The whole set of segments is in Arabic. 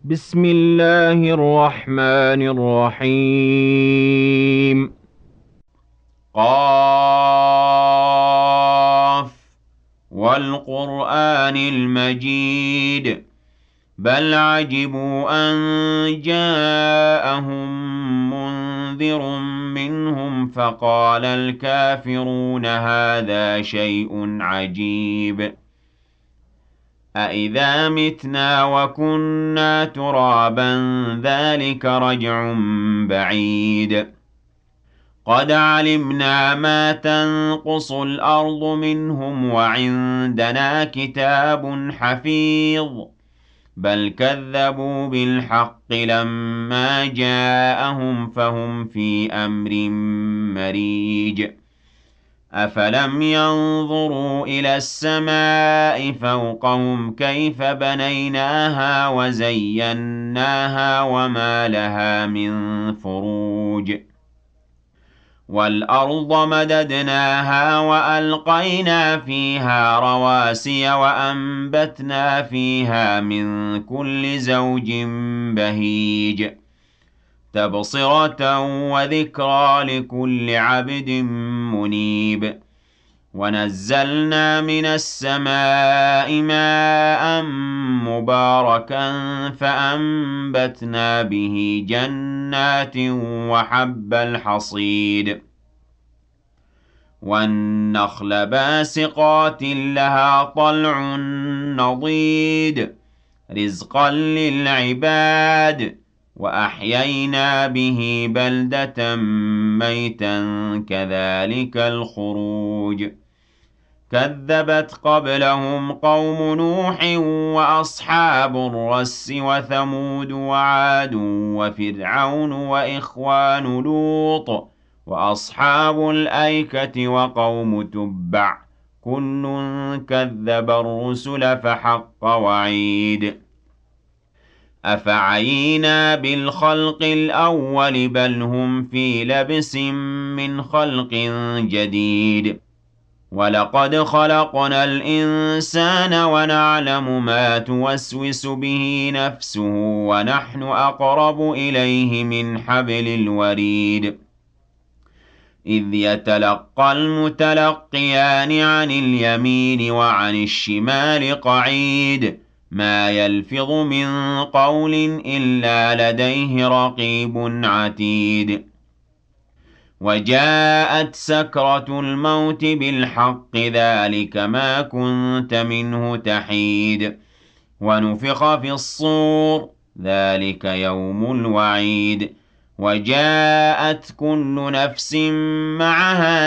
بسم الله الرحمن الرحيم. قاف والقرآن المجيد بل عجبوا أن جاءهم منذر منهم فقال الكافرون هذا شيء عجيب أَإِذَا مِتْنَا وَكُنَّا تُرَابًا ذَلِكَ رَجْعٌ بَعِيدٌ قَدْ عَلِمْنَا مَا تَنقُصُ الْأَرْضُ مِنْهُمْ وَعِندَنَا كِتَابٌ حَفِيظٌ بَلْ كَذَّبُوا بِالْحَقِّ لَمَّا جَاءَهُمْ فَهُمْ فِي أَمْرٍ مَّرِيجٍ أَفَلَمْ يَنظُرُوا إِلَى السَّمَاءِ فَوْقَهُمْ كَيْفَ بَنَيْنَاهَا وَزَيَّنَّاهَا وَمَا لَهَا مِن فُرُوجٍ وَالْأَرْضَ مَدَدْنَاهَا وَأَلْقَيْنَا فِيهَا رَوَاسِيَ وَأَنبَتْنَا فِيهَا مِن كُلِّ زَوْجٍ بَهِيجٍ تَبْصِرَةً وَذِكْرَىٰ لِكُلِّ عَبْدٍ مُّنِيبٍ وَنَزَّلْنَا مِنَ السَّمَاءِ مَاءً مُّبَارَكًا فَأَنبَتْنَا بِهِ جَنَّاتٍ وَحَبَّ الْحَصِيدِ وَالنَّخْلَ بَاسِقَاتٍ لَّهَا طَلْعٌ نَّضِيدٌ رِّزْقًا لِّلْعِبَادِ وَأَحْيَيْنَا بِهِ بَلْدَةً مَّيْتًا كَذَٰلِكَ الْخُرُوجُ كَذَّبَتْ قَبْلَهُمْ قَوْمُ نُوحٍ وَأَصْحَابُ الرَّسِّ وَثَمُودُ وَعَادٌ وَفِرْعَوْنُ وَإِخْوَانُ لُوطٍ وَأَصْحَابُ الْأَيْكَةِ وَقَوْمُ تُبَّعٍ ۚ كُلٌّ كَذَّبَ الرُّسُلَ فَحَقَّ وَعِيدِ أَفَعَيِينَا بِالْخَلْقِ الْأَوَّلِ بَلْ هُمْ فِي لَبْسٍ مِّنْ خَلْقٍ جَدِيدٍ وَلَقَدْ خَلَقْنَا الْإِنسَانَ وَنَعْلَمُ مَا تُوَسْوِسُ بِهِ نَفْسُهُ وَنَحْنُ أَقْرَبُ إِلَيْهِ مِنْ حَبْلِ الْوَرِيدِ إِذْ يَتَلَقَّى الْمُتَلَقِّيَانِ عَنِ الْيَمِينِ وَعَنِ الشِّمَالِ قَعِيدٌ مَا يَلْفِظُ مِن قَوْلٍ إِلَّا لَدَيْهِ رَقِيبٌ عَتِيدٌ وَجَاءَتْ سَكْرَةُ الْمَوْتِ بِالْحَقِّ ذَٰلِكَ مَا كُنتَ مِنْهُ تَحِيدُ وَنُفِخَ فِي الصُّورِ ذَٰلِكَ يَوْمُ الْوَعِيدِ وَجَاءَتْ كُلُّ نَفْسٍ مَّعَهَا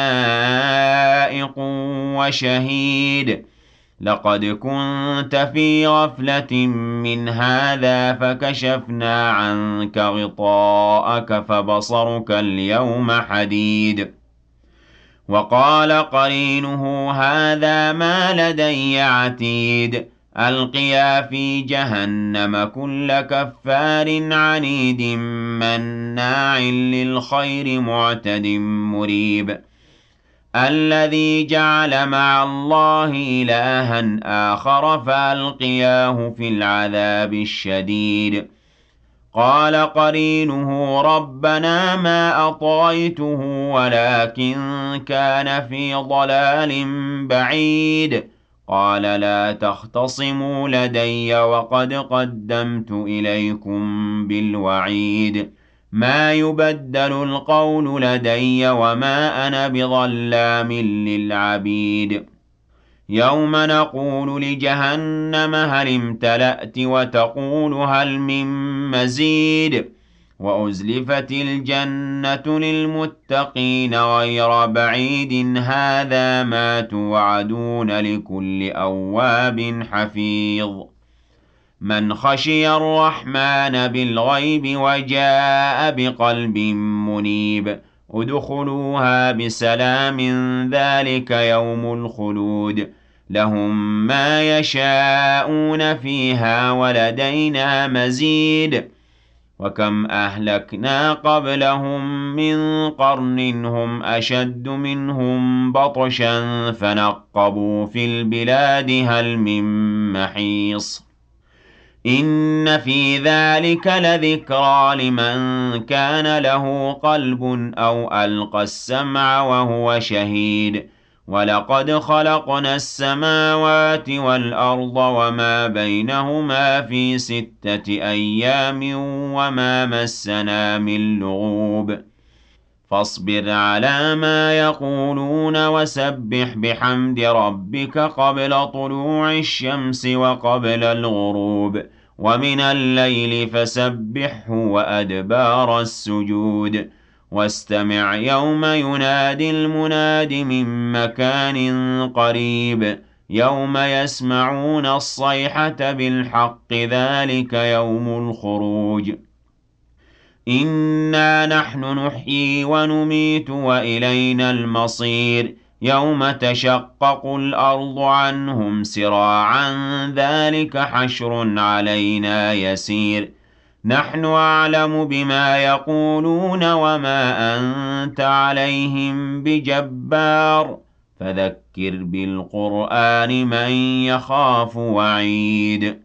سَائِقٌ وَشَهِيدٌ لَقَدْ كُنتَ فِي غَفْلَةٍ مِّنْ هَٰذَا فَكَشَفْنَا عَنكَ غِطَاءَكَ فَبَصَرُكَ الْيَوْمَ حَدِيدٌ وَقَالَ قَرِينُهُ هَٰذَا مَا لَدَيَّ عَتِيدٌ أَلْقِيَا فِي جَهَنَّمَ كُلَّ كَفَّارٍ عَنِيدٍ مَّنَّاعٍ لِّلْخَيْرِ مُعْتَدٍ مُّرِيبٍ الَّذِي جَعَلَ مَعَ اللَّهِ إِلَٰهًا آخَرَ فَأَلْقِيَاهُ فِي الْعَذَابِ الشَّدِيدِ قَالَ قَرِينُهُ رَبَّنَا مَا أَطْغَيْتُهُ وَلَٰكِن كَانَ فِي ضَلَالٍ بَعِيدٍ قَالَ لَا تَخْتَصِمُوا لَدَيَّ وَقَدْ قَدَّمْتُ إِلَيْكُم بِالْوَعِيدِ مَا يُبَدَّلُ الْقَوْلُ لَدَيَّ وَمَا أَنَا بِظَلَّامٍ لِّلْعَبِيدِ يَوْمَ نَقُولُ لِجَهَنَّمَ هَلِ امْتَلَأْتِ وَتَقُولُ هَلْ مِن مَّزِيدٍ وَأُزْلِفَتِ الْجَنَّةُ لِلْمُتَّقِينَ غَيْرَ بَعِيدٍ هَٰذَا مَا تُوعَدُونَ لِكُلِّ أَوَّابٍ حَفِيظٍ مَّنْ خَشِيَ الرَّحْمَٰنَ بِالْغَيْبِ وَجَاءَ بِقَلْبٍ مُّنِيبٍ ادْخُلُوهَا بِسَلَامٍ ذَٰلِكَ يَوْمُ الْخُلُودِ لَهُم مَّا يَشَاءُونَ فِيهَا وَلَدَيْنَا مَزِيدٌ وَكَمْ أَهْلَكْنَا قَبْلَهُم مِّن قَرْنٍ هُمْ أَشَدُّ مِنْهُم بَطْشًا فَنَقَّبُوا فِي الْبِلَادِ هَلْ مِن مَّحِيصٍ إِنَّ فِي ذَلِكَ لَذِكْرَىٰ لِمَن كَانَ لَهُ قَلْبٌ أَوْ أَلْقَى السَّمْعَ وَهُوَ شَهِيدٌ وَلَقَدْ خَلَقْنَا السَّمَاوَاتِ وَالْأَرْضَ وَمَا بَيْنَهُمَا فِي 6 أيَّامٍ وَمَا مَسَّنَا مِن لُّغُوبٍ فاصبر على ما يقولون وسبح بحمد ربك قبل طلوع الشمس وقبل الغروب ومن الليل فسبحه وأدبار السجود واستمع يوم ينادي المناد من مكان قريب يوم يسمعون الصيحة بالحق ذلك يوم الخروج إِنَّا نَحْنُ نُحْيِي وَنُمِيتُ وَإِلَيْنَا الْمَصِيرُ يَوْمَ تَشَقَّقُ الْأَرْضُ عَنْهُمْ سِرَاعًا ذَلِكَ حَشْرٌ عَلَيْنَا يَسِيرٌ نَحْنُ أَعْلَمُ بِمَا يَقُولُونَ وَمَا أَنتَ عَلَيْهِم بِجَبَّارٍ فَذَكِّرْ بِالْقُرْآنِ مَن يَخَافُ وَعِيدِ